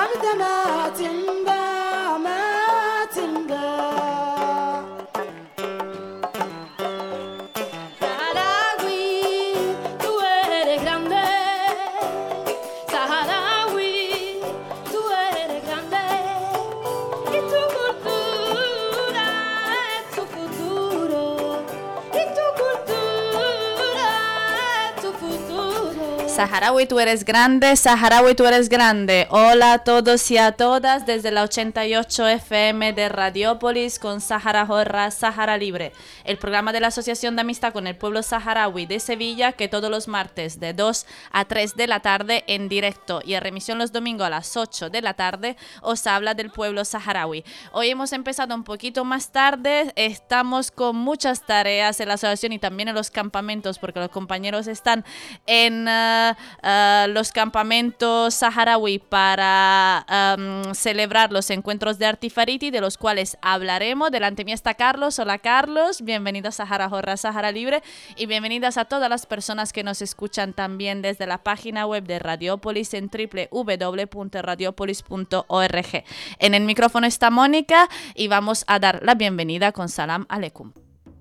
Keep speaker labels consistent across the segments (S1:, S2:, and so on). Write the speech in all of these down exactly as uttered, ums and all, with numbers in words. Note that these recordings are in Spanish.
S1: Saharaui, tú eres grande, Saharaui, tú eres grande. Hola a todos y a todas desde la ochenta y ocho F M de Radiópolis con Sahara Jorra, Sahara Libre, el programa de la Asociación de Amistad con el Pueblo Saharaui de Sevilla, que todos los martes de dos a tres de la tarde en directo y en remisión los domingos a las ocho de la tarde os habla del pueblo saharaui. Hoy hemos empezado un poquito más tarde, estamos con muchas tareas en la asociación y también en los campamentos porque los compañeros están en... Uh, Uh, los campamentos saharaui para um, celebrar los encuentros de Artifariti, de los cuales hablaremos. Delante mí está Carlos. Hola Carlos, bienvenido a Sahara Jorra, Sahara Libre, y bienvenidas a todas las personas que nos escuchan también desde la página web de Radiópolis en doble u doble u doble u punto radiopolis punto org. En el micrófono está Mónica y vamos a dar la bienvenida con Salam Aleikum.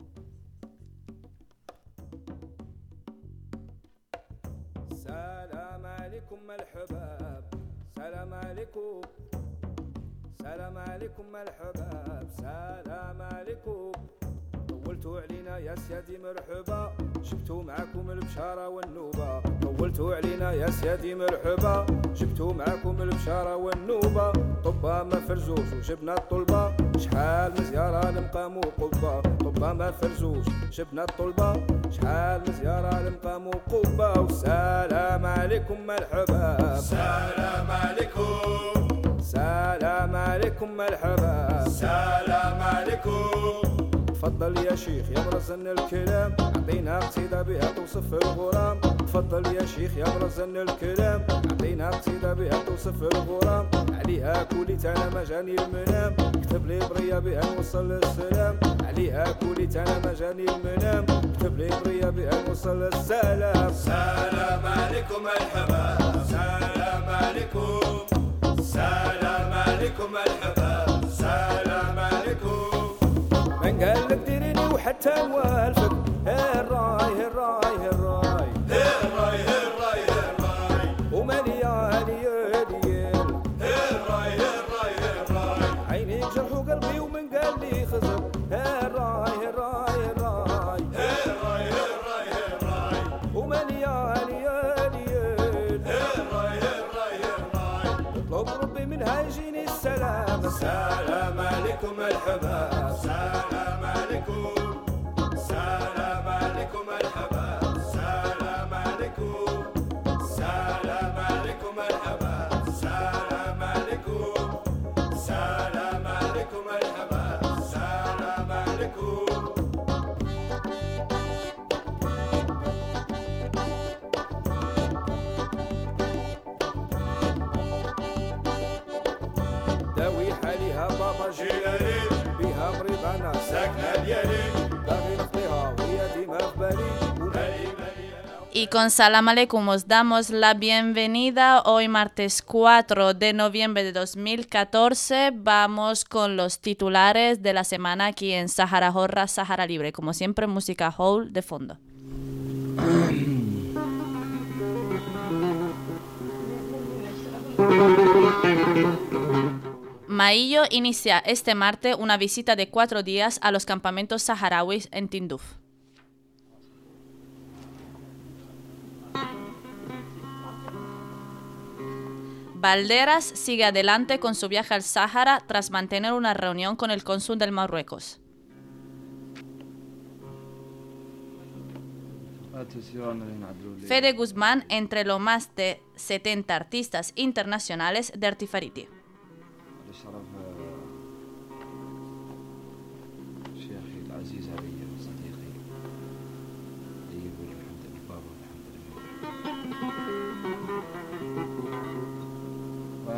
S2: سلام عليكم الحباب سلام عليكم طولتوا علينا يا سيادي مرحبا جبتوا معاكم البشارة والنوبة طولتوا علينا يا سيادي مرحبا جبتوا معاكم البشارة والنوبة طبا ما فرزوش وجبنا الطلبة شحال مزيارة لمقام وقبة طبا ما فرزوش جبنا الطلبة شحال مزيارة لمقام وقبة والسلام عليكم الحباب سلام عليكم سلام عليكم مرحبا سلام عليكم تفضل يا شيخ يا برزن الكلام عطينا قصيدة بها توصف الغرام تفضل يا شيخ يا برزن الكلام عطينا قصيدة بها توصف الغرام عليها كوليت انا ما جاني المنام كتب لي برية بها نوصل السلام عليها كوليت انا ما جاني المنام كتب لي برية بها نوصل السلام سلام عليكم مرحبا سلام عليكم سلام عليكم الحباب سلام عليكم من قال لك ديريني وحتى والفك هالراي هالراي هالراي هالراي هالراي هالراي ومالي عالي ياليال هالراي هالراي هالراي عيني جرح وقلبي ومن قال لي خزر هالراي هالراي هالراي هالراي هالراي هالراي ومالي عالي ياليال هالراي هالراي هالراي اطلب ربي منها يجيني السلام سلام عليكم الحباب سلام عليكم سلام عليكم الحباب سلام عليكم سلام عليكم الحباب سلام عليكم سلام عليكم الحباب سلام عليكم داوي حاليها بابا جيلاني بها مريضانا ساكنة ديالي باغي نخطيها وهي ديما في بالي ومالي مالي
S1: Y con Salam Aleikum os damos la bienvenida. Hoy martes cuatro de noviembre de dos mil catorce vamos con los titulares de la semana aquí en Sahara Jorra, Sahara Libre. Como siempre, música Howl de fondo. Maillo inicia este martes una visita de cuatro días a los campamentos saharauis en Tinduf. Valderas sigue adelante con su viaje al Sáhara tras mantener una reunión con el cónsul del Marruecos. Fede Guzmán entre los más de setenta artistas internacionales de Artifariti.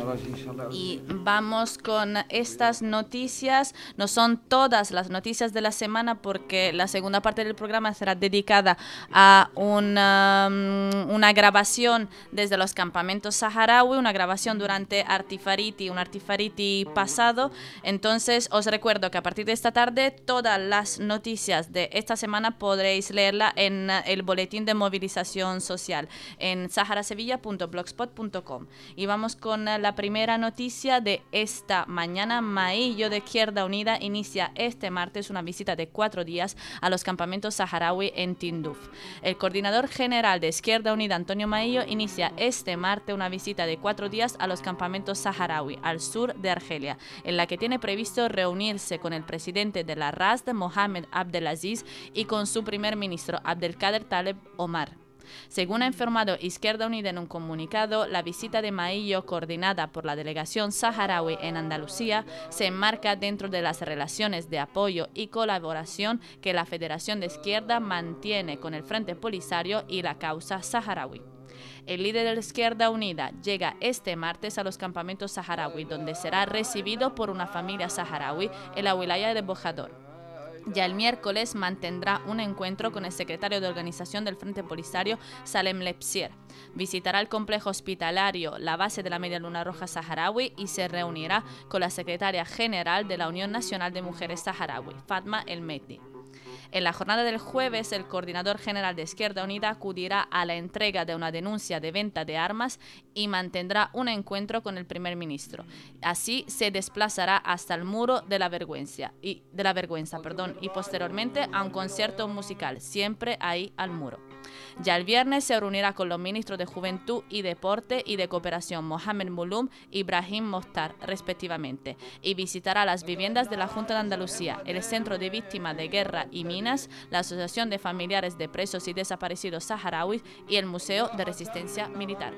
S1: Y vamos con estas noticias. No son todas las noticias de la semana porque la segunda parte del programa será dedicada a una, una grabación desde los campamentos saharaui, una grabación durante Artifariti, un Artifariti pasado. Entonces os recuerdo que a partir de esta tarde todas las noticias de esta semana podréis leerla en el boletín de movilización social en saharasevilla punto blogspot punto com. Y vamos con la primera noticia de esta mañana. Maillo de Izquierda Unida inicia este martes una visita de cuatro días a los campamentos saharaui en Tinduf. El coordinador general de Izquierda Unida, Antonio Maillo, inicia este martes una visita de cuatro días a los campamentos saharaui al sur de Argelia, en la que tiene previsto reunirse con el presidente de la R A S D, Mohamed Abdelaziz, y con su primer ministro, Abdelkader Taleb Omar. Según ha informado Izquierda Unida en un comunicado, la visita de Maillo, coordinada por la delegación saharaui en Andalucía, se enmarca dentro de las relaciones de apoyo y colaboración que la Federación de Izquierda mantiene con el Frente Polisario y la causa saharaui. El líder de la Izquierda Unida llega este martes a los campamentos saharaui, donde será recibido por una familia saharaui en la wilaya de Bojador. Ya el miércoles mantendrá un encuentro con el secretario de organización del Frente Polisario, Salem Lepsier. Visitará el complejo hospitalario, la base de la Media Luna Roja Saharaui, y se reunirá con la secretaria general de la Unión Nacional de Mujeres Saharaui, Fatma El Mehdi. En la jornada del jueves, el coordinador general de Izquierda Unida acudirá a la entrega de una denuncia de venta de armas y mantendrá un encuentro con el primer ministro. Así se desplazará hasta el muro de la vergüenza y, de la vergüenza, perdón, y posteriormente a un concierto musical, siempre ahí al muro. Ya el viernes se reunirá con los ministros de Juventud y Deporte y de Cooperación, Mohamed Mulum y Ibrahim Mohtar, respectivamente, y visitará las viviendas de la Junta de Andalucía, el Centro de Víctimas de Guerra y Minas, la Asociación de Familiares de Presos y Desaparecidos Saharauis y el Museo de Resistencia Militar.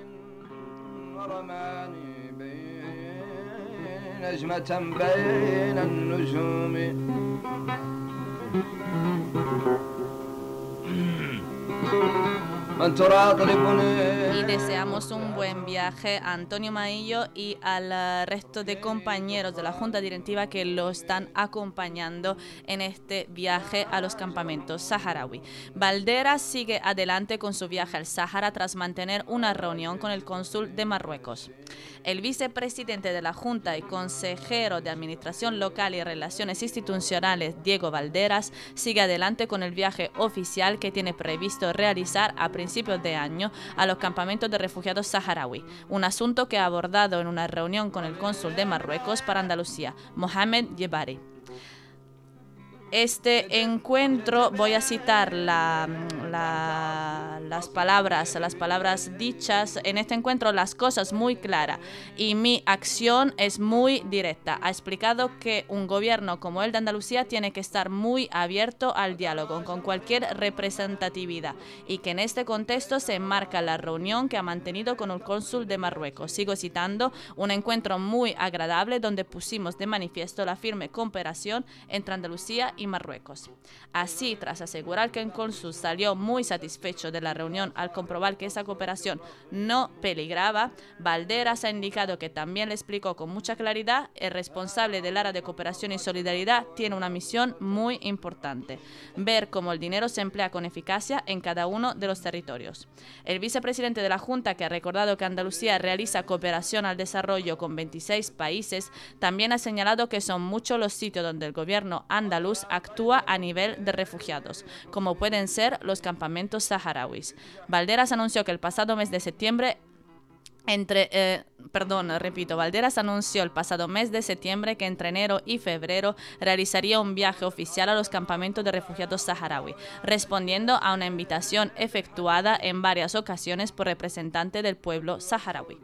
S1: Y deseamos un buen viaje a Antonio Maillo y al resto de compañeros de la Junta Directiva que lo están acompañando en este viaje a los campamentos saharaui. Valderas sigue adelante con su viaje al Sáhara tras mantener una reunión con el cónsul de Marruecos. El vicepresidente de la Junta y consejero de Administración Local y Relaciones Institucionales, Diego Valderas, sigue adelante con el viaje oficial que tiene previsto realizar a principios de año a los campamentos de refugiados saharaui, un asunto que ha abordado en una reunión con el cónsul de Marruecos para Andalucía, Mohamed Jebari. Este encuentro, voy a citar la, la, las palabras, las palabras dichas en este encuentro, las cosas muy claras y mi acción es muy directa. Ha explicado que un gobierno como el de Andalucía tiene que estar muy abierto al diálogo con cualquier representatividad y que en este contexto se enmarca la reunión que ha mantenido con el cónsul de Marruecos. Sigo citando, un encuentro muy agradable donde pusimos de manifiesto la firme cooperación entre Andalucía y y Marruecos. Así, tras asegurar que el cónsul salió muy satisfecho de la reunión al comprobar que esa cooperación no peligraba, Valderas ha indicado que también le explicó con mucha claridad el responsable del área de cooperación y solidaridad tiene una misión muy importante, ver cómo el dinero se emplea con eficacia en cada uno de los territorios. El vicepresidente de la Junta, que ha recordado que Andalucía realiza cooperación al desarrollo con veintiséis países, también ha señalado que son muchos los sitios donde el gobierno andaluz actúa a nivel de refugiados, como pueden ser los campamentos saharauis. Valderas anunció que el pasado mes de septiembre Entre, eh, perdón, repito, Valderas anunció el pasado mes de septiembre que entre enero y febrero realizaría un viaje oficial a los campamentos de refugiados saharaui, respondiendo a una invitación efectuada en varias ocasiones por representantes del pueblo saharaui.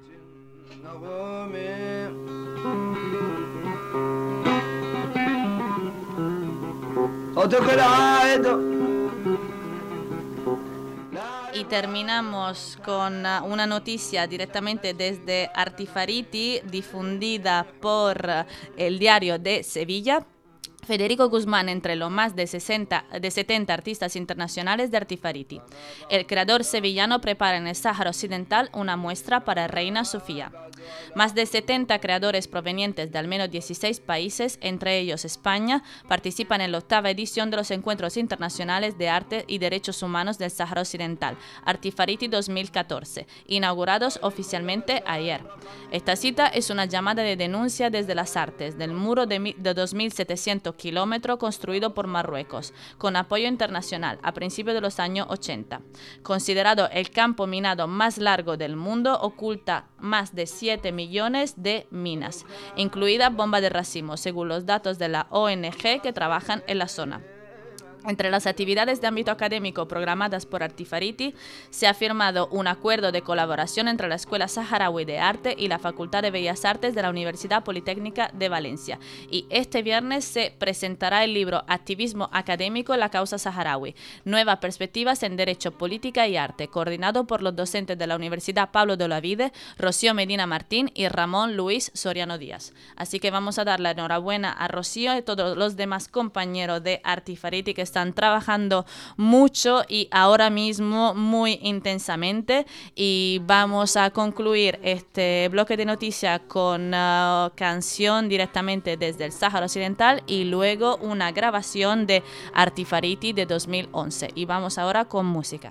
S1: Y terminamos con una noticia directamente desde Artifariti, difundida por el Diario de Sevilla. Federico Guzmán entre los más de, sesenta, de setenta artistas internacionales de Artifariti. El creador sevillano prepara en el Sáhara Occidental una muestra para Reina Sofía. Más de setenta creadores provenientes de al menos dieciséis países, entre ellos España, participan en la octava edición de los Encuentros Internacionales de Arte y Derechos Humanos del Sáhara Occidental, Artifariti dos mil catorce, inaugurados oficialmente ayer. Esta cita es una llamada de denuncia desde las artes del muro de, de dos mil setecientos kilómetros construido por Marruecos, con apoyo internacional a principios de los años ochenta. Considerado el campo minado más largo del mundo, oculta más de siete millones de minas, incluida bomba de racimo, según los datos de la O N G que trabajan en la zona. Entre las actividades de ámbito académico programadas por Artifariti se ha firmado un acuerdo de colaboración entre la Escuela Saharaui de Arte y la Facultad de Bellas Artes de la Universidad Politécnica de Valencia. Y este viernes se presentará el libro Activismo académico en la causa saharaui, Nuevas perspectivas en Derecho, Política y Arte, coordinado por los docentes de la Universidad Pablo de Olavide, Rocío Medina Martín y Ramón Luis Soriano Díaz. Así que vamos a dar la enhorabuena a Rocío y a todos los demás compañeros de Artifariti que están trabajando mucho y ahora mismo muy intensamente, y vamos a concluir este bloque de noticias con uh, canción directamente desde el Sáhara Occidental y luego una grabación de Artifariti de dos mil once, y vamos ahora con música.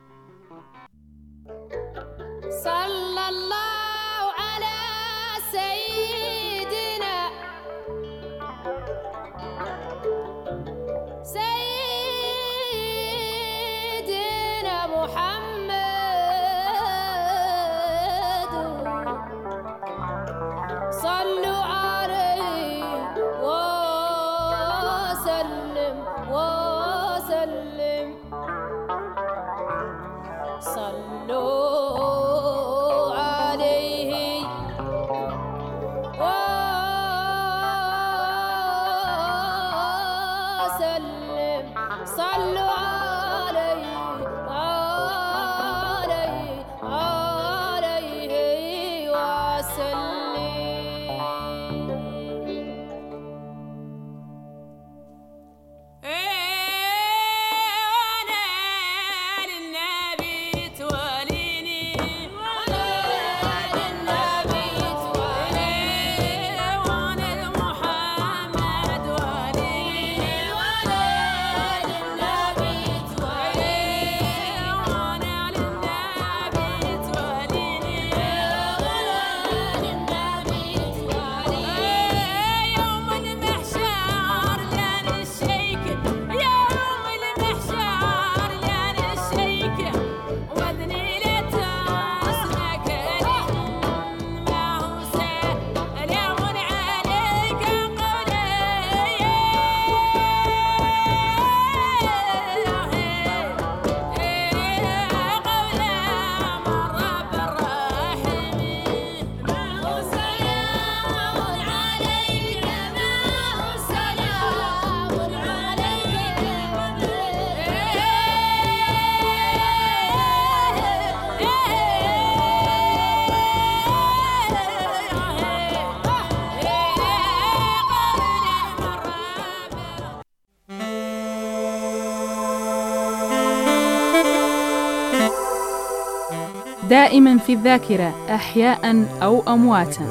S3: دائما في الذاكرة أحياء أو أمواتا.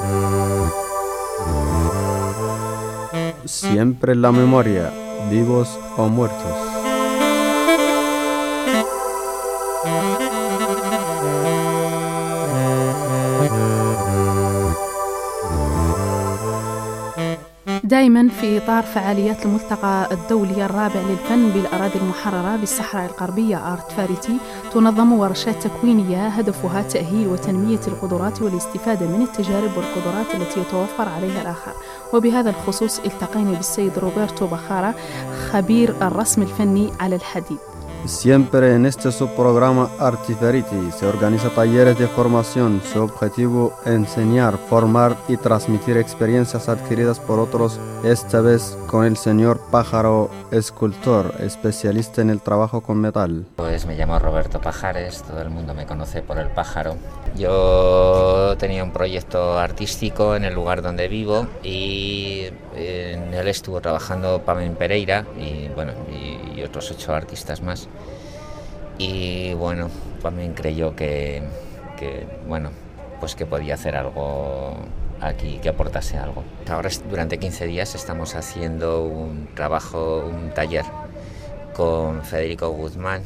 S4: Siempre en la memoria, vivos o muertos.
S3: دائما في إطار فعاليات الملتقى الدولي الرابع للفن بالأراضي المحررة بالصحراء الغربية آرتفاريتي، تنظم ورشات تكوينية هدفها تأهيل وتنمية القدرات والاستفادة من التجارب والقدرات التي يتوفر عليها الآخر. وبهذا الخصوص التقينا بالسيد روبرتو بخارا خبير الرسم الفني على الحديد.
S4: Siempre en este subprograma Artifariti se organiza talleres de formación. Su objetivo enseñar, formar y transmitir experiencias adquiridas por otros, esta vez con el señor Pájaro, escultor, especialista en el trabajo con metal.
S5: Pues me llamo Roberto Pajares, todo el mundo me conoce por el Pájaro. Yo tenía un proyecto artístico en el lugar donde vivo y en él estuvo trabajando Pamen Pereira y, bueno, y, y otros ocho artistas más. Y bueno, Pamen creyó que, que, bueno, pues que podía hacer algo aquí, que aportase algo. Ahora durante quince días estamos haciendo un trabajo, un taller con Federico Guzmán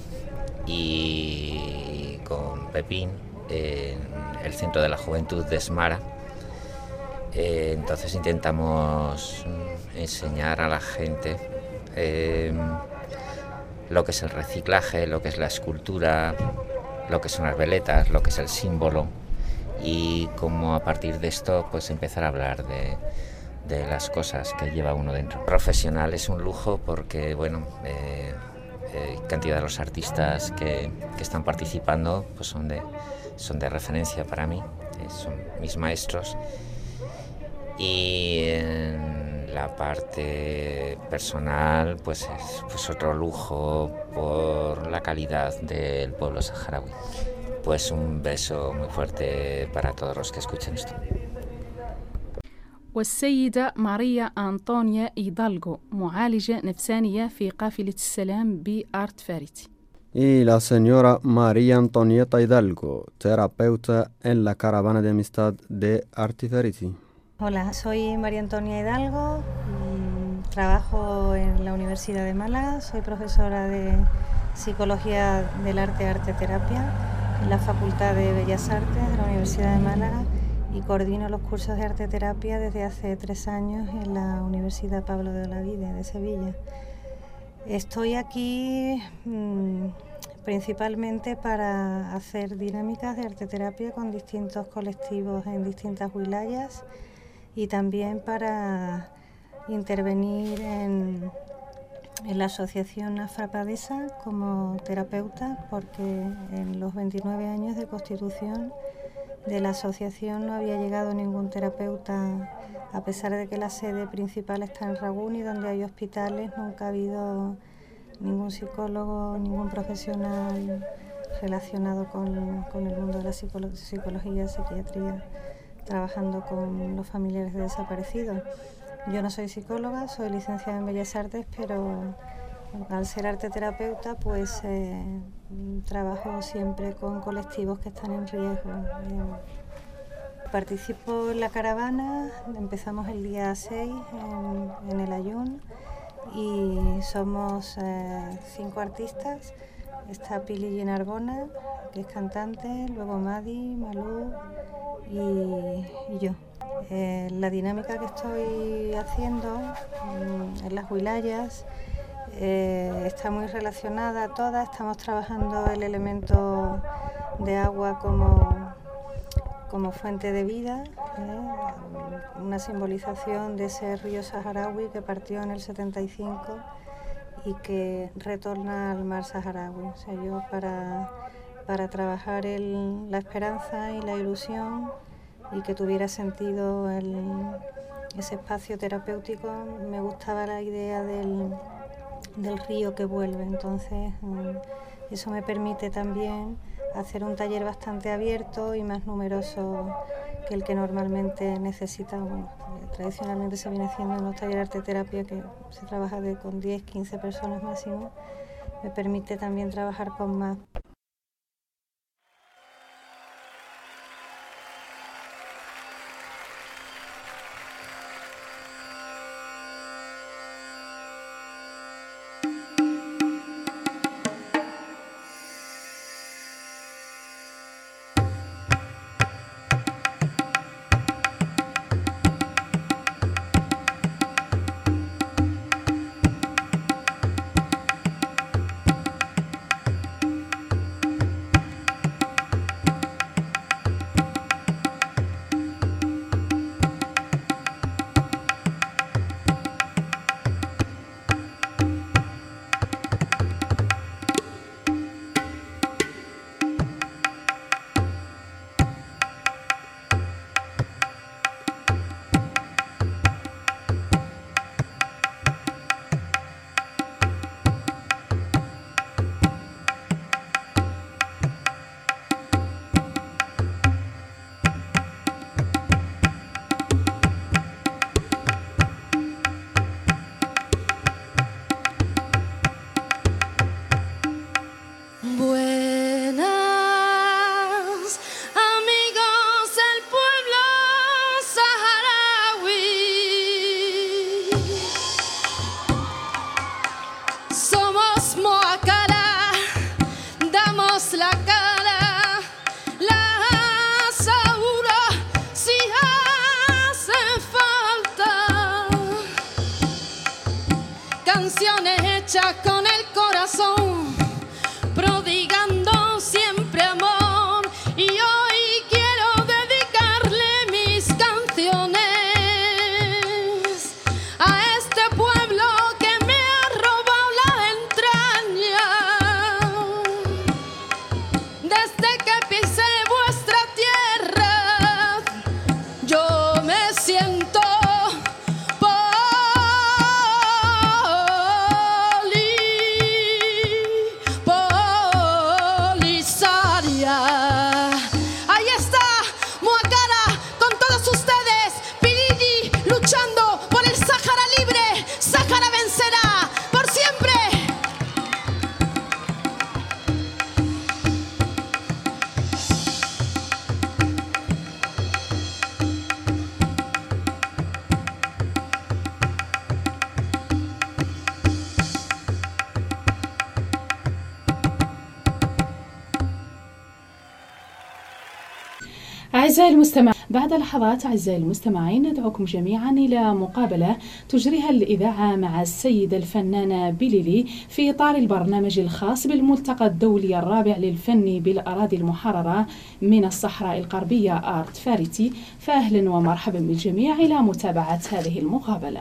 S5: y con Pepín en el Centro de la Juventud de Smara. Eh, entonces intentamos enseñar a la gente eh, lo que es el reciclaje, lo que es la escultura, lo que son las veletas, lo que es el símbolo, y cómo a partir de esto pues empezar a hablar de, de las cosas que lleva uno dentro. Profesional es un lujo porque bueno, eh, eh, cantidad de los artistas que, que están participando pues son de, son de referencia para mí, eh, son mis maestros. Y en la parte personal pues es pues otro lujo por la calidad del pueblo saharaui. Pues un beso muy fuerte para todos los que escuchen esto.
S3: والسيدة ماريا أنطونيا إيدالغو معالجة نفسانية في قافلة السلام بآرت فاريتي.
S4: Y la señora María Antonieta Hidalgo, terapeuta en la caravana de amistad de Artiferity.
S6: Hola, soy María Antonia Hidalgo, trabajo en la Universidad de Málaga, soy profesora de Psicología del Arte, Arte Terapia en la Facultad de Bellas Artes de la Universidad de Málaga y coordino los cursos de Arte Terapia desde hace tres años en la Universidad Pablo de Olavide de Sevilla. Estoy aquí mmm, principalmente para hacer dinámicas de arte terapia con distintos colectivos en distintas wilayas y también para intervenir en, en la asociación Afrapadesa como terapeuta, porque en los veintinueve años de constitución de la asociación no había llegado ningún terapeuta, a pesar de que la sede principal está en Ragún y donde hay hospitales, nunca ha habido ningún psicólogo, ningún profesional relacionado con, con el mundo de la psicolo- psicología, psiquiatría, trabajando con los familiares de desaparecidos. Yo no soy psicóloga, soy licenciada en Bellas Artes, pero al ser arte terapeuta, pues eh, trabajo siempre con colectivos que están en riesgo. Eh, participo en la caravana, empezamos el día seis en, en el Ayun y somos eh, cinco artistas. Está Pili Narbona, que es cantante, luego Madi, Malú y, y yo. Eh, la dinámica que estoy haciendo mm, en las wilayas eh, está muy relacionada a todas. Estamos trabajando el elemento de agua como, como fuente de vida, eh, una simbolización de ese río saharaui que partió en el setenta y cinco y que retorna al mar saharaui. O sea, yo para, para trabajar el, la esperanza y la ilusión y que tuviera sentido el, ese espacio terapéutico, me gustaba la idea del, del río que vuelve. Entonces eso me permite también hacer un taller bastante abierto y más numeroso que el que normalmente necesitamos. Tradicionalmente se viene haciendo en los talleres de arte terapia, que se trabaja de, con diez, quince personas máximo. Me permite también trabajar con más.
S7: hecha con el corazón, prodigando siempre amor. Y hoy quiero dedicarle mis canciones a este pueblo que me ha robado la entraña. Desde que pisé vuestra tierra, yo me siento
S3: أعزائي المستمع، بعد لحظات أعزائي المستمعين ندعوكم جميعا إلى مقابلة تجريها الإذاعة مع السيدة الفنانة بيليلي في إطار البرنامج الخاص بالملتقى الدولي الرابع للفن بالأراضي المحررة من الصحراء الغربية آرت فاريتي. فأهلا ومرحبا بالجميع إلى متابعة هذه المقابلة.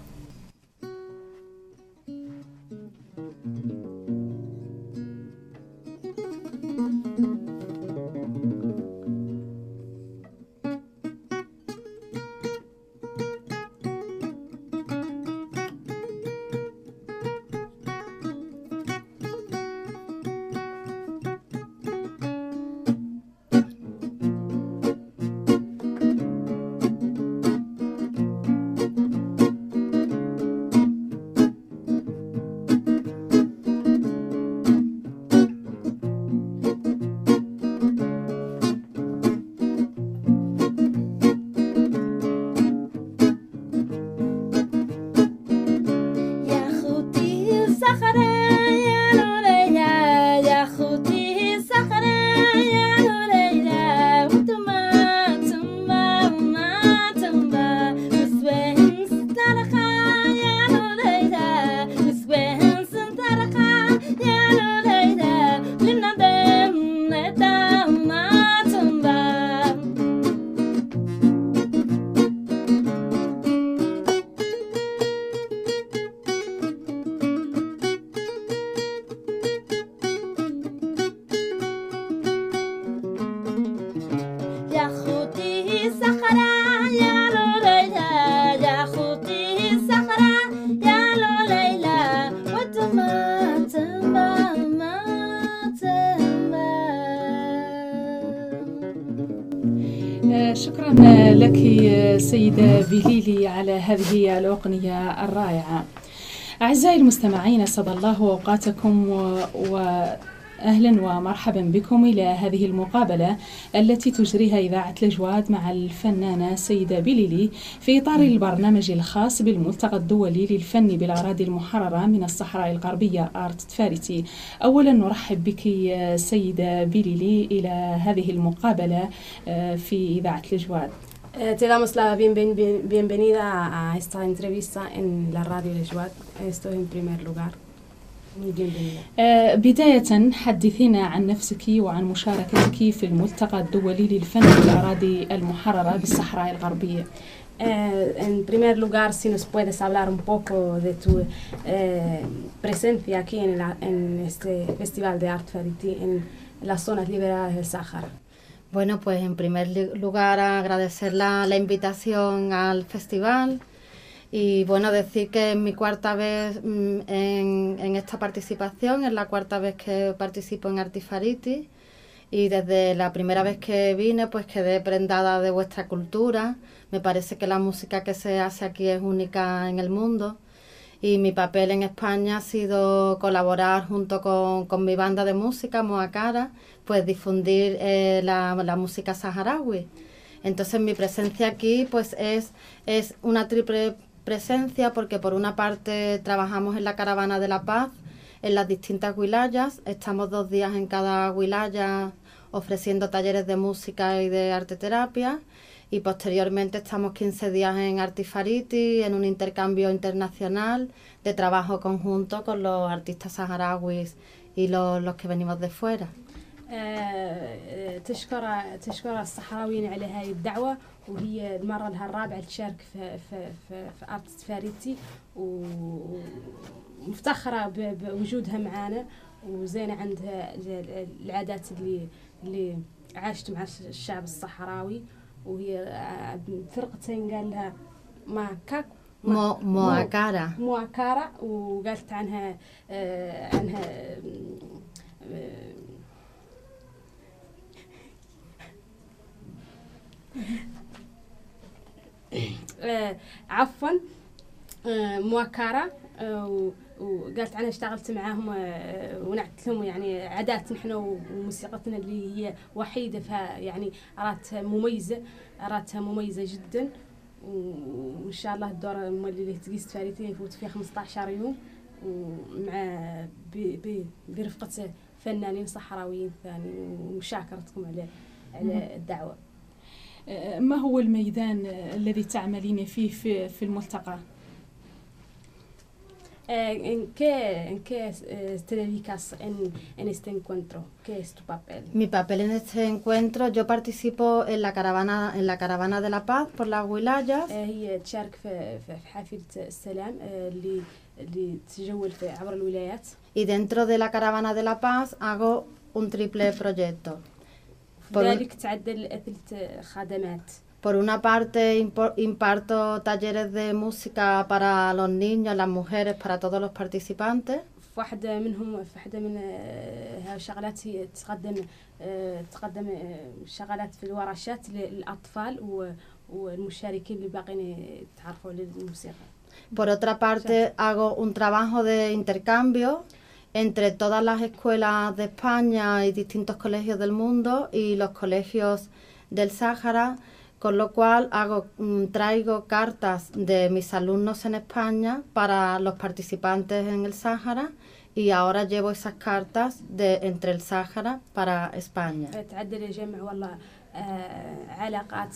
S3: شكرا لك سيدة بيليلي على هذه الأغنية الرائعة. أعزائي المستمعين، أسعد الله أوقاتكم وأهلا ومرحبا بكم إلى هذه المقابلة التي تجريها إذاعة الجواد مع الفنانة سيدة بيليلي في إطار البرنامج الخاص بالملتقى الدولي للفن بالأراضي المحررة من الصحراء الغربية آرت فاريتي. أولا نرحب بك سيدة بيليلي إلى هذه المقابلة في إذاعة الجواد.
S8: Te damos la bienven bienvenida a esta entrevista en la radio El Juad. Esto en primer lugar. Muy bienvenida.
S3: بداية حدثينا عن نفسك وعن مشاركتك في الملتقى الدولي للفن بالأراضي المحررة بالصحراء الغربية.
S8: En primer lugar, si nos puedes hablar un poco de tu eh, presencia aquí en, la, en este Festival de Art Fariti en las zonas liberadas del Sáhara.
S6: Bueno, pues en primer lugar agradecer la, la invitación al festival y bueno, decir que es mi cuarta vez en, en esta participación, es la cuarta vez que participo en Artifariti y desde la primera vez que vine pues quedé prendada de vuestra cultura. Me parece que la música que se hace aquí es única en el mundo y mi papel en España ha sido colaborar junto con, con mi banda de música, Moakara, pues difundir eh, la, la música saharaui. Entonces mi presencia aquí pues es, es una triple presencia porque por una parte trabajamos en la Caravana de la Paz, en las distintas wilayas, estamos dos días en cada wilaya ofreciendo talleres de música y de arte terapia
S9: y posteriormente estamos quince días en Artifariti, en un intercambio internacional de trabajo conjunto con los artistas saharauis y los, los que venimos de fuera.
S8: تشكر تشكر الصحراويين على هذه الدعوة، وهي المرة لها الرابعة تشارك في في في, في آرتفاريتي، ومفتخرة بوجودها معانا، وزينة عندها العادات اللي اللي عاشت مع الشعب الصحراوي، وهي فرقتين قال لها ماكاك
S9: مو موكارا
S8: موكارا وقالت عنها آه عنها آه آه عفوا آه موكارا آه وقالت عنها اشتغلت معاهم ونعت لهم يعني عادات نحن وموسيقتنا اللي هي وحيدة فيها، يعني أراتها مميزة أراتها مميزة جدا، وإن شاء الله الدورة اللي تقيس فاريتي يفوت فيها خمسة عشر يوم، ومع برفقة فنانين صحراويين ثاني، ومشاكرتكم على على الدعوة.
S3: ما هو الميدان الذي تعملين فيه في في الملتقى؟
S8: ¿En qué, en qué te dedicas en, en este encuentro? ¿Qué es tu papel?
S9: Mi papel en este encuentro, yo participo en la caravana en la caravana de la paz por las wilayas.
S8: هي تشارك في في حافلة السلام اللي اللي تجول في عبر الولايات.
S9: Y dentro de la caravana de la paz hago un triple proyecto.
S8: ذلك تعدل ثلاث خدمات.
S9: Por una parte imparto talleres de música para los niños, las mujeres, para todos los participantes.
S8: واحدة منهم واحدة من هالشغلات هي تقدم تقدم شغلات في الورشات للأطفال والمشاركين اللي باقين يتعرفوا للموسيقى.
S9: Por otra parte hago un trabajo de intercambio entre todas las escuelas de España y distintos colegios del mundo y los colegios del Sáhara, con lo cual hago, traigo cartas de mis alumnos en España para los participantes en el Sáhara, y ahora llevo esas cartas de entre el Sáhara para España.
S8: تعدل جمع والله علاقات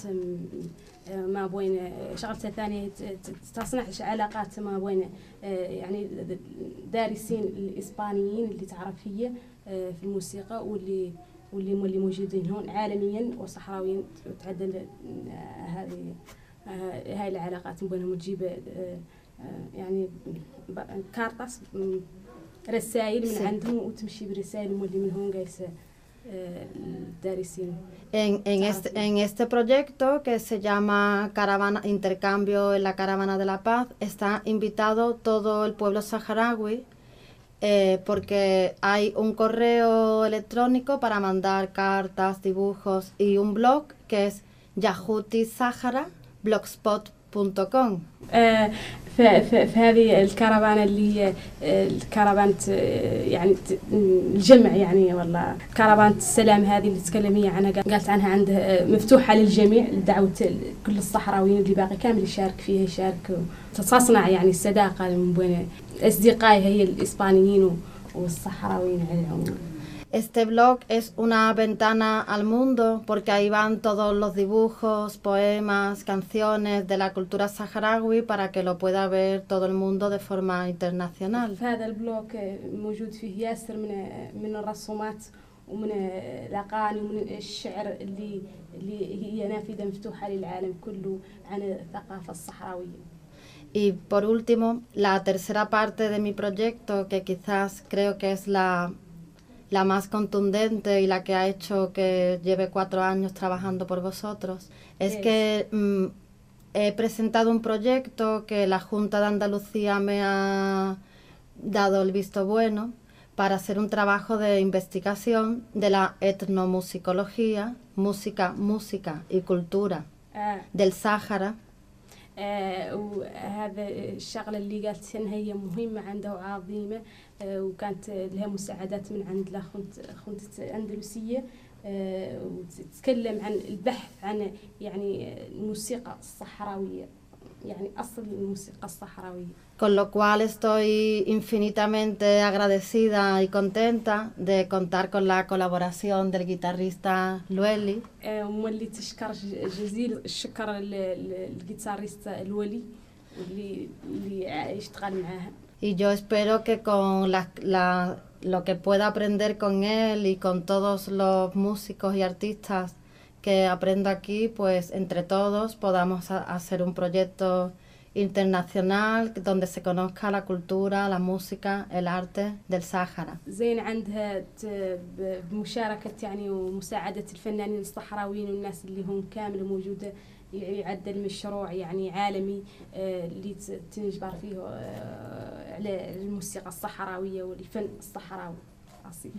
S8: ما بين شغلتها ثانية تصنع علاقات ما بين يعني دارسين الإسبانيين اللي تعرف هي في الموسيقى واللي واللي اللي موجودين هون عالميا وصحراويين، وتعدل هذه هاي العلاقات بينهم، تجيب يعني كارتاس رسائل من عندهم وتمشي برسائل اللي من هون جايسه الدارسين.
S9: En, en, este, en este proyecto que se llama Caravana Intercambio en la Caravana de la Paz está invitado todo el pueblo saharaui. Eh, porque hay un correo electrónico para mandar cartas, dibujos y un blog que es yahuti sahara blogspot punto com.
S8: في هذه الكرفانة اللي هي الكرفانة يعني الجمع يعني والله كرفانة السلام هذه اللي تكلمي عنها قالت عنها عندها مفتوحة للجميع لدعوة كل الصحراويين اللي باقي كامل يشارك فيها يشارك تصنع يعني الصداقة من بين أصدقائي هي الإسبانيين والصحراويين على العموم.
S9: Este blog es una ventana al mundo porque ahí van todos los dibujos, poemas, canciones de la cultura saharaui para que lo pueda ver todo el mundo de forma internacional.
S8: هذا البلوك موجود فيه ياسر من من الرسومات ومن الأغاني ومن الشعر اللي اللي هي نافذة مفتوحة للعالم كله عن الثقافة الصحراوية.
S9: Y por último, la tercera parte de mi proyecto, que quizás creo que es la la más contundente y la que ha hecho que lleve cuatro años trabajando por vosotros, es que mm, he presentado un proyecto que la Junta de Andalucía me ha dado el visto bueno para hacer un trabajo de investigación de la etnomusicología, música, música y cultura del Sáhara.
S8: آه وهذا الشغلة اللي قالت إنها هي مهمة عنده وعظيمة، آه وكانت لها مساعدات من عند الأخت أخت أندلسية، آه وتتكلم عن البحث عن يعني الموسيقى الصحراوية. يعني أصل الموسيقى الصحراوية.
S9: Con lo cual estoy infinitamente agradecida y contenta de contar con la colaboración del guitarrista Lueli.
S8: ومولي تشكر جزيل الشكر للجيتاريست الولي اللي اللي يشتغل معاها.
S9: Y yo espero que con la, la, lo que pueda aprender con él y con todos los músicos y artistas que aprendo aquí, pues entre todos podamos a, hacer un proyecto internacional donde se conozca la cultura, la música, el arte del Sáhara.
S8: زين عندها بمشاركة يعني ومساعدة الفنانين الصحراويين والناس اللي هم كامل موجودة يعدل مشروع يعني عالمي اللي تنجبر فيه على الموسيقى الصحراوية والفن الصحراوي أصيل.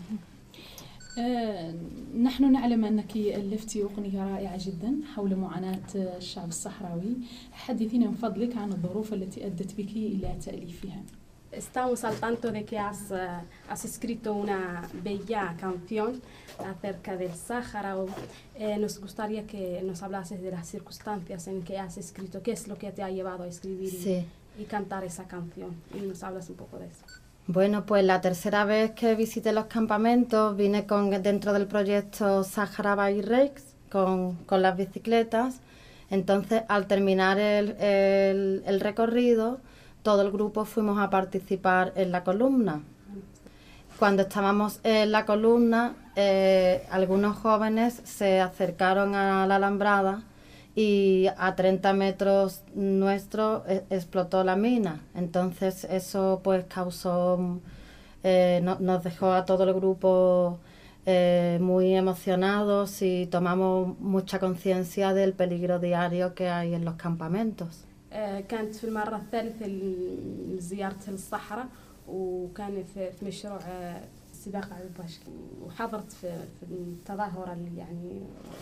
S3: آه، نحن نعلم أنك ألفتي أغنية رائعة جدا حول معاناة الشعب الصحراوي. حدثينا من فضلك عن الظروف التي أدت بك إلى تأليفها.
S8: Estamos al tanto de que has, uh, has escrito una bella canción acerca del Sáhara. Eh, nos gustaría que nos hablases de las circunstancias en que has escrito, qué es lo que te ha llevado a escribir
S9: sí.
S8: y, y cantar esa canción. Y nos hablas un poco de eso.
S9: Bueno, pues la tercera vez que visité los campamentos vine con, dentro del proyecto Sahara Bike Rakes con, con las bicicletas. Entonces, al terminar el, el, el recorrido, todo el grupo fuimos a participar en la columna. Cuando estábamos en la columna, eh, algunos jóvenes se acercaron a la alambrada y a treinta metros nuestro eh, explotó la mina. Entonces eso pues causó, eh, no, nos dejó a todo el grupo eh, muy emocionados y tomamos mucha conciencia del peligro diario que hay en los campamentos.
S8: كانت في المرة الثالثة لزيارة الصحراء وكان في مشروع سباق على الباش وحضرت في التظاهرة اللي يعني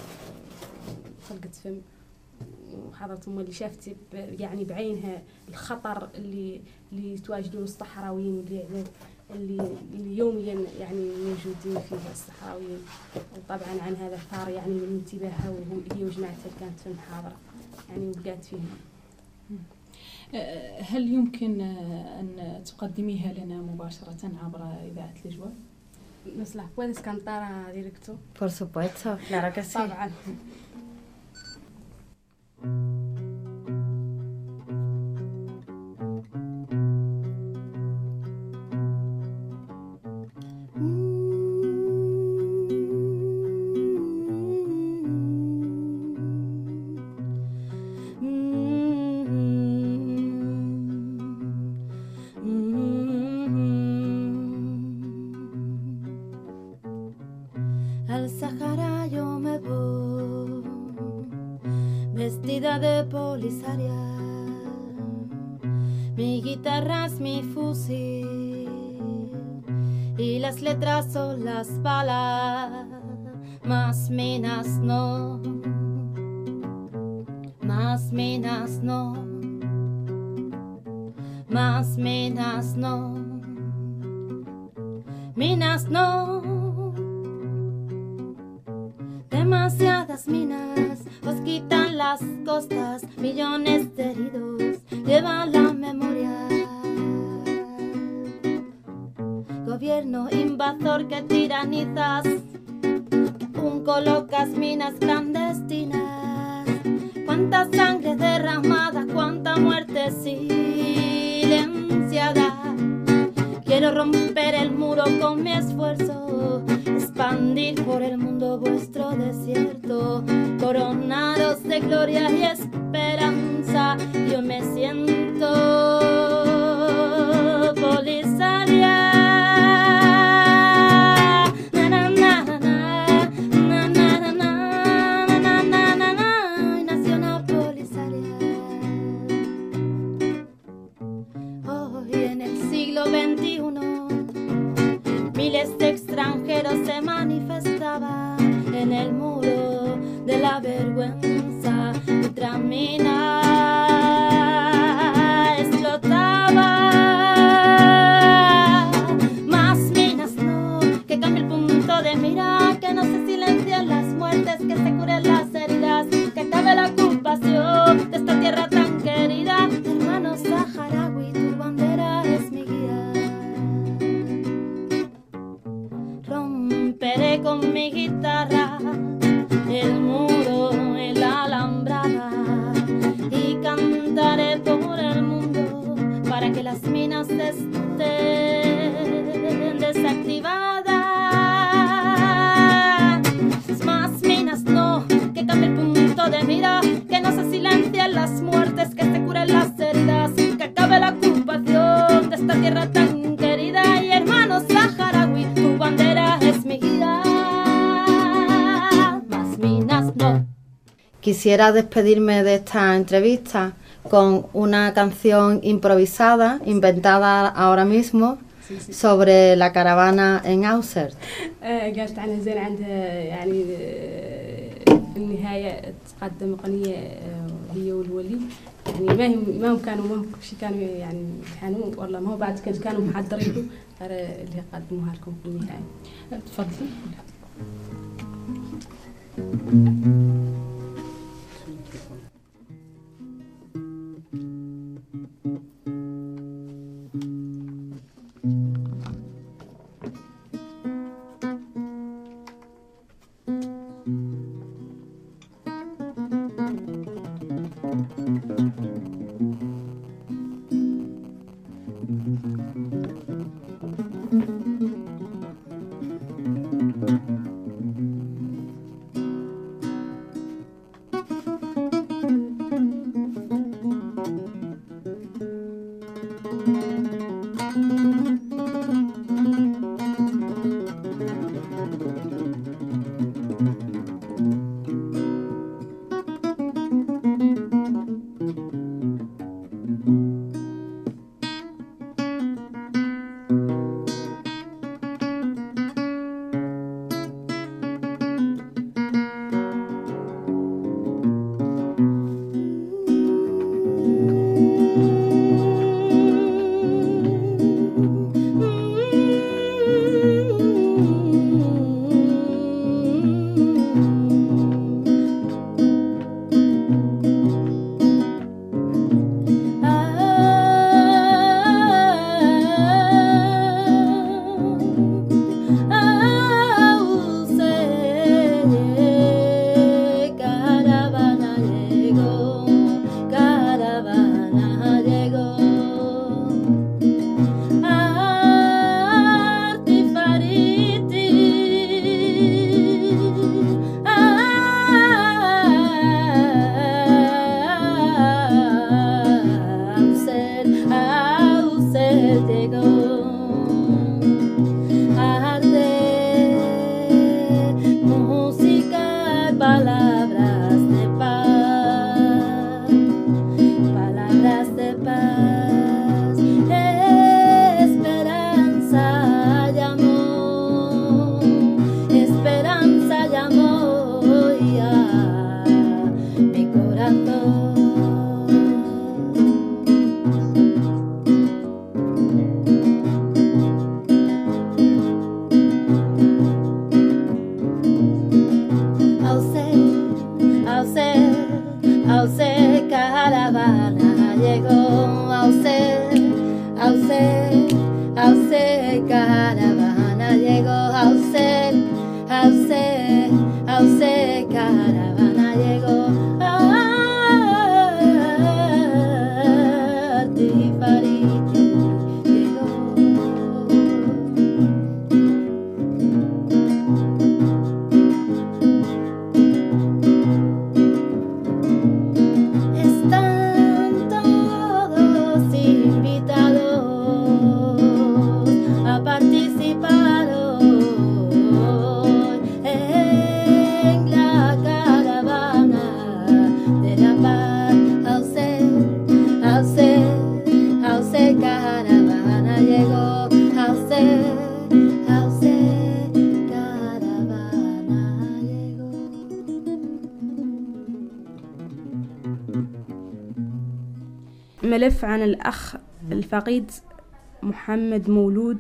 S8: طلقت فم وحضرت أم اللي شافت يعني بعينها الخطر اللي اللي تواجهون الصحراويين اللي اللي اللي يوميا يعني موجودين فيها الصحراويين. وطبعا عن هذا ثار يعني من انتباهها وهي وجماعتها كانت في المحاضرة يعني وبقات فيهم.
S3: هل يمكن أن تقدميها لنا مباشرة عبر إذاعة الأجواء؟
S8: ¿Nos las puedes cantar a directo?
S9: Por supuesto, claro que sí.
S8: طبعا.
S10: Al Sahara yo me voy, vestida de polisaria. Mi guitarra es mi fusil y las letras son las balas. Más minas no, más minas no, más minas no, minas no. Demasiadas minas os quitan las costas, millones de heridos llevan la memoria. Gobierno invasor que tiranizas, un colocas minas clandestinas. Cuánta sangre derramada, cuánta muerte silenciada. Quiero romper el muro con mi esfuerzo, expandir por el mundo vuestro desierto, coronaros de gloria y esperanza. Yo me siento polisaria. Na, na, na, na, na, na, na, na, na, na, na, na, nacional polisaria. Hoy en el siglo veintiuno miles de extranjeros se manifestaban en el muro de la vergüenza. Otra mina explotaba. Más minas no, que cambie el punto de mira, que no se silencien las muertes, que se curen las heridas, que acabe la ocupación de esta tierra tan querida. para que las minas estén desactivadas. Más minas no, que cambie el punto de mira, que no se silencien las muertes, que se curen las heridas, que acabe la ocupación de esta tierra tan querida. Y hermano saharaui, tu bandera es mi guía. Más minas no.
S9: Quisiera despedirme de esta entrevista con una canción improvisada, inventada ahora mismo, sobre la caravana en Auxerre.
S8: قالت عن زين عندها يعني في النهاية تقدم أغنية هي والولي يعني ما هم ما هم كانوا ما هم شي كانوا يعني يمتحنوا والله ما هو بعد كانوا محضرين اللي قدموها لكم في النهاية. تفضل. ملف عن الأخ الفقيد محمد مولود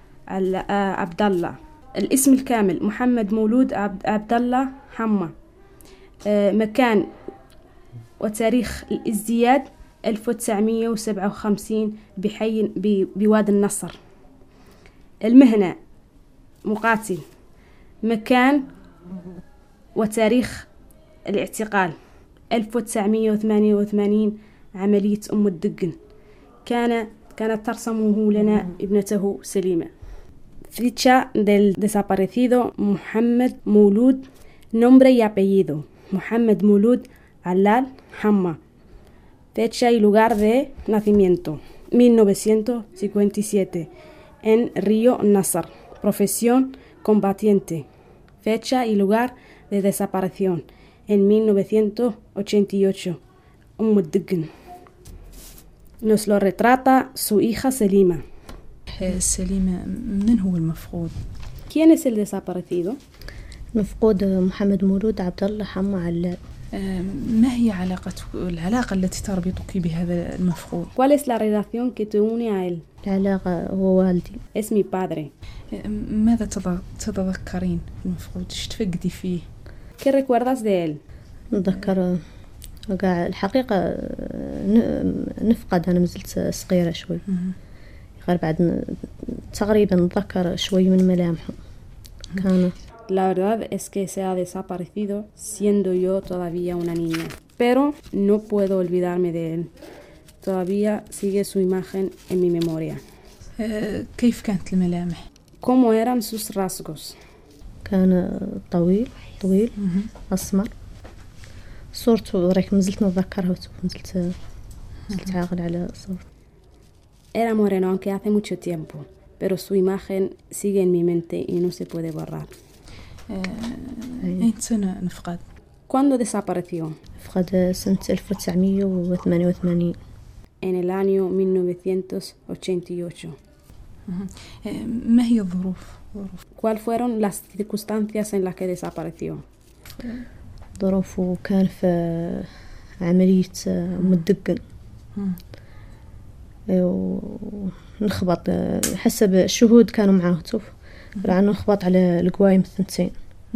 S8: عبد الله. الاسم الكامل محمد مولود عبد الله حمى. مكان وتاريخ الازدياد ألف وتسعمائة وسبعة وخمسين بحي بوادي النصر. المهنة مقاتل. مكان وتاريخ الاعتقال ألف وتسعمائة وثمانية وثمانين عملية أم الدقن. كان كانت ترسمه لنا ابنته سليمة. Ficha del desaparecido Mohamed Moulud, nombre y apellido Mohamed Moulud Alal Hamma. Fecha y lugar de nacimiento mil novecientos cincuenta y siete en Río Nasr. Profesión combatiente. Fecha y lugar de desaparición en mil novecientos ochenta y ocho. Umuddin. Nos lo retrata su hija Selima.
S3: سليمة، من هو المفقود؟
S8: ¿Quién es el desaparecido?
S10: مفقود محمد مولود عبد الله حما علال.
S3: ما هي علاقة العلاقة التي تربطك بهذا المفقود؟
S8: ¿Cuál es la relación que te une a él?
S10: العلاقة هو والدي.
S8: Es mi padre.
S3: ماذا تتذكرين المفقود؟ ايش تفقدي فيه؟
S8: ¿Qué recuerdas de él?
S10: نتذكر الحقيقة نفقد، أنا مازلت صغيرة شوي، غير بعد تقريبا نتذكر شوي من ملامحه. كان
S8: La verdad es que se ha desaparecido siendo yo todavía una niña, pero no puedo olvidarme de él. Todavía sigue su imagen en mi memoria.
S3: كيف كانت الملامح؟
S8: ¿Cómo eran sus rasgos?
S10: كان طويل طويل أسمر. صورته راك مازلت نتذكرها، مازلت مازلت عاقل على صورته.
S8: Era moreno aunque hace mucho tiempo, pero su imagen sigue en mi mente y no se puede borrar.
S3: أين سنة نفقد؟
S8: ¿Cuándo desapareció?
S10: نفقد سنة ألف وتسعمية وثمانية وثمانين.
S8: En el año mil novecientos ochenta y ocho.
S3: ما هي الظروف؟
S8: ¿Cuáles fueron las circunstancias en las que desapareció?
S10: ظروفه كان في عملية مدقن، ونخبط حسب الشهود كانوا معاه توف، لأنه نخبط على القوايم الثنتين،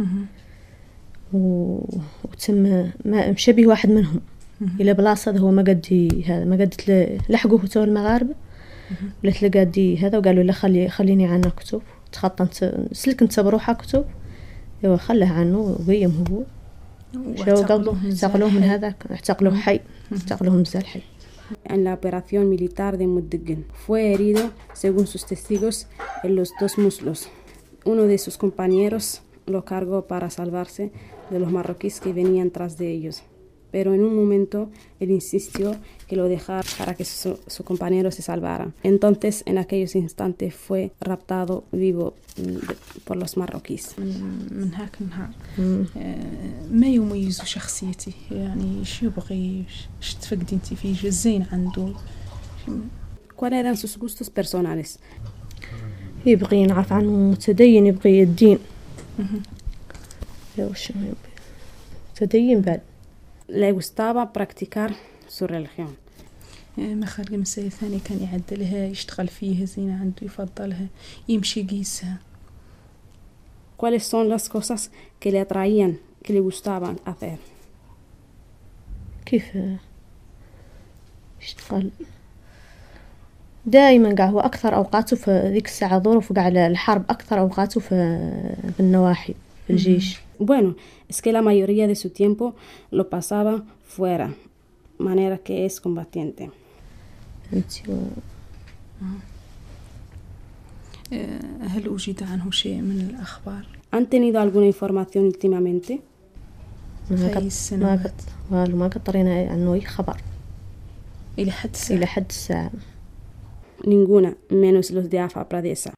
S10: وتم ما مشبه واحد منهم إلى بلاصة هو ما قدي هذا، ما قدت لحقوه تو المغاربة، قلت له قدي هذا، وقالوا له خلي خليني عنه كتب، تخطنت سلك انت بروحه كتب، ايوه خله عنه وقيم هو شو قبله اعتقلوه من هذاك، اعتقلوه حي، اعتقلوه مازال حي.
S8: En la operación militar de Muddeggen fue herido, según sus testigos, en los dos muslos. Uno de sus compañeros lo cargó para salvarse de los marroquíes que venían tras de ellos, pero en un momento él insistió que lo dejara para que su, su compañero se salvara. Entonces, en aquellos instantes fue raptado vivo por los marroquíes.
S3: من هاك النهار ما يميز شخصيتي؟ يعني شو يبغي، ايش تفقدي انت فيه الزين عنده؟
S8: ¿Cuáles eran sus gustos personales?
S10: يبغي نعرف عنه متدين، يبغي الدين. وش متدين بعد.
S8: Le gustaba practicar su religión.
S3: ما خلق مسائل ثانية كان يعدلها، يشتغل فيها زينة عنده، يفضلها، يمشي قيسها.
S8: ¿Cuáles son las cosas que le atraían, que le gustaban hacer?
S10: كيف يشتغل دائما قاعد هو أكثر أوقاته في ذيك الساعة ظروف قاعد الحرب، أكثر أوقاته في بالنواحي في الجيش.
S8: Bueno, es que la mayoría de su tiempo lo pasaba fuera, manera que es combatiente.
S3: هل وجد عنه شيء من الأخبار؟
S8: ¿Han tenido alguna información últimamente?
S10: ما قد ما قد والله ما قد طرينا عنه أي خبر
S3: إلى حد الساعة.
S10: إلى حد الساعة.
S8: Ninguna, menos los de Afa Pradesa.